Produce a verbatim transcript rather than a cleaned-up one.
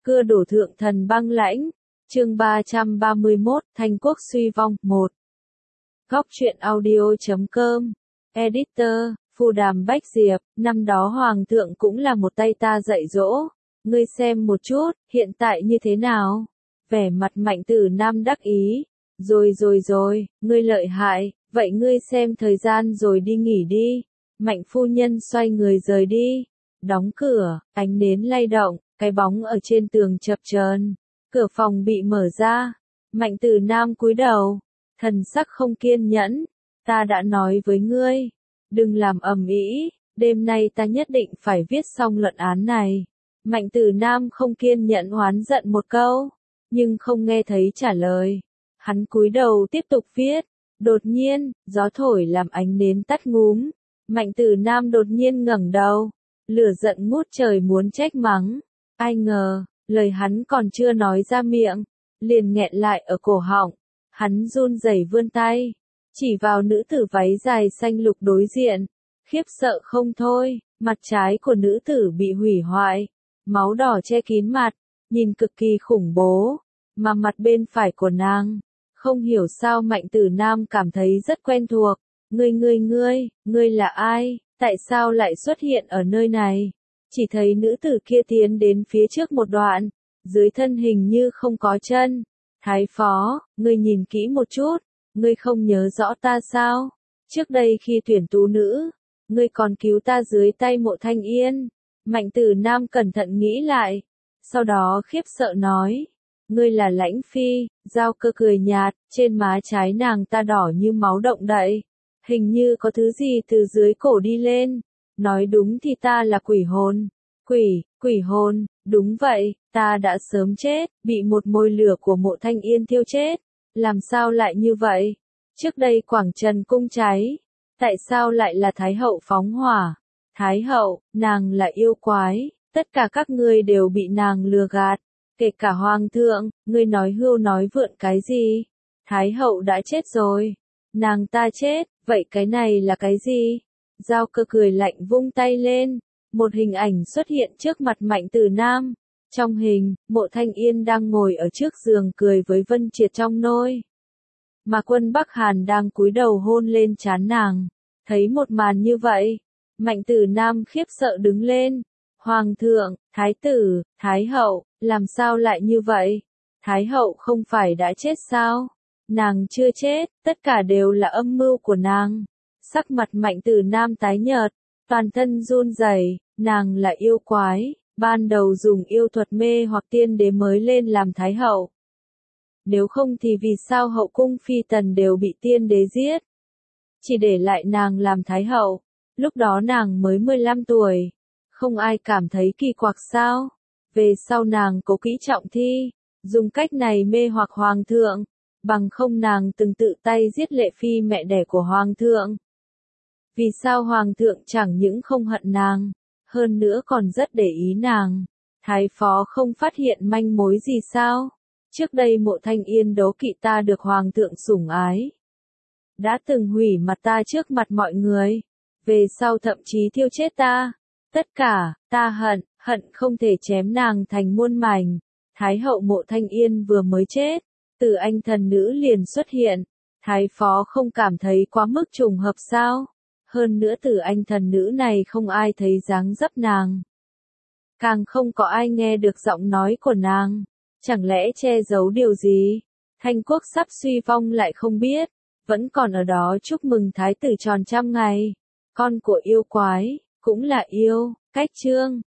Cưa đổ thượng thần băng lãnh. Chương ba trăm ba mươi mốt, Thanh quốc suy vong. một. Góc truyện audio chấm com. Editor, Phù Đàm Bách Diệp. Năm đó Hoàng thượng cũng là một tay ta dạy dỗ. Ngươi xem một chút, hiện tại như thế nào? Vẻ mặt Mạnh Tử Nam đắc ý. Rồi rồi rồi, ngươi lợi hại, vậy ngươi xem thời gian rồi đi nghỉ đi. Mạnh phu nhân xoay người rời đi. Đóng cửa, ánh nến lay động, cái bóng ở trên tường chập chờn. Cửa phòng bị mở ra. Mạnh Tử Nam cúi đầu, thần sắc không kiên nhẫn. Ta đã nói với ngươi, đừng làm ầm ĩ, đêm nay ta nhất định phải viết xong luận án này. Mạnh Tử Nam không kiên nhẫn oán giận một câu, nhưng không nghe thấy trả lời. Hắn cúi đầu tiếp tục viết. Đột nhiên, gió thổi làm ánh nến tắt ngúm. Mạnh Tử Nam đột nhiên ngẩng đầu, lửa giận ngút trời muốn trách mắng. Ai ngờ, lời hắn còn chưa nói ra miệng, liền nghẹn lại ở cổ họng. Hắn run rẩy vươn tay, chỉ vào nữ tử váy dài xanh lục đối diện, khiếp sợ không thôi. Mặt trái của nữ tử bị hủy hoại, máu đỏ che kín mặt, nhìn cực kỳ khủng bố. Mà mặt bên phải của nàng, không hiểu sao Mạnh Tử Nam cảm thấy rất quen thuộc. Ngươi ngươi ngươi, ngươi là ai, tại sao lại xuất hiện ở nơi này? Chỉ thấy nữ tử kia tiến đến phía trước một đoạn, dưới thân hình như không có chân. Thái phó, ngươi nhìn kỹ một chút, ngươi không nhớ rõ ta sao? Trước đây khi tuyển tú nữ, ngươi còn cứu ta dưới tay Mộ Thanh Yên. Mạnh Tử Nam cẩn thận nghĩ lại, sau đó khiếp sợ nói, ngươi là Lãnh Phi. Giao Cơ cười nhạt, trên má trái nàng ta đỏ như máu động đậy, hình như có thứ gì từ dưới cổ đi lên. Nói đúng thì ta là quỷ hồn. Quỷ, quỷ hồn, đúng vậy, ta đã sớm chết, bị một mồi lửa của Mộ Thanh Yên thiêu chết. Làm sao lại như vậy? Trước đây Quảng Trần cung cháy, tại sao lại là Thái hậu phóng hỏa? Thái hậu, nàng là yêu quái, tất cả các ngươi đều bị nàng lừa gạt, kể cả Hoàng thượng. Ngươi nói hưu nói vượn cái gì? Thái hậu đã chết rồi, nàng ta chết, vậy cái này là cái gì? Giao Cơ cười lạnh vung tay lên, một hình ảnh xuất hiện trước mặt Mạnh Tử Nam. Trong hình, Mộ Thanh Yên đang ngồi ở trước giường cười với Vân Triệt trong nôi, mà Quân Bắc Hàn đang cúi đầu hôn lên trán nàng. Thấy một màn như vậy, Mạnh Tử Nam khiếp sợ đứng lên. Hoàng thượng, thái tử, thái hậu, làm sao lại như vậy? Thái hậu không phải đã chết sao? Nàng chưa chết, tất cả đều là âm mưu của nàng. Sắc mặt Mạnh Tử Nam tái nhợt, toàn thân run rẩy. Nàng là yêu quái, ban đầu dùng yêu thuật mê hoặc tiên đế mới lên làm thái hậu. Nếu không thì vì sao hậu cung phi tần đều bị tiên đế giết, chỉ để lại nàng làm thái hậu? Lúc đó nàng mới mười lăm tuổi, không ai cảm thấy kỳ quặc sao? Về sau nàng cố kỹ trọng thi, dùng cách này mê hoặc Hoàng thượng, bằng không nàng từng tự tay giết Lệ Phi mẹ đẻ của Hoàng thượng. Vì sao Hoàng thượng chẳng những không hận nàng, hơn nữa còn rất để ý nàng? Thái phó không phát hiện manh mối gì sao? Trước đây Mộ Thanh Yên đố kỵ ta được Hoàng thượng sủng ái, đã từng hủy mặt ta trước mặt mọi người, về sau thậm chí thiêu chết ta. Tất cả, ta hận, hận không thể chém nàng thành muôn mảnh. Thái hậu Mộ Thanh Yên vừa mới chết, Từ Anh thần nữ liền xuất hiện. Thái phó không cảm thấy quá mức trùng hợp sao? Hơn nữa Từ Anh thần nữ này không ai thấy dáng dấp nàng, càng không có ai nghe được giọng nói của nàng. Chẳng lẽ che giấu điều gì? Thanh quốc sắp suy vong lại không biết, vẫn còn ở đó chúc mừng thái tử tròn trăm ngày. Con của yêu quái, cũng là yêu. Cách chương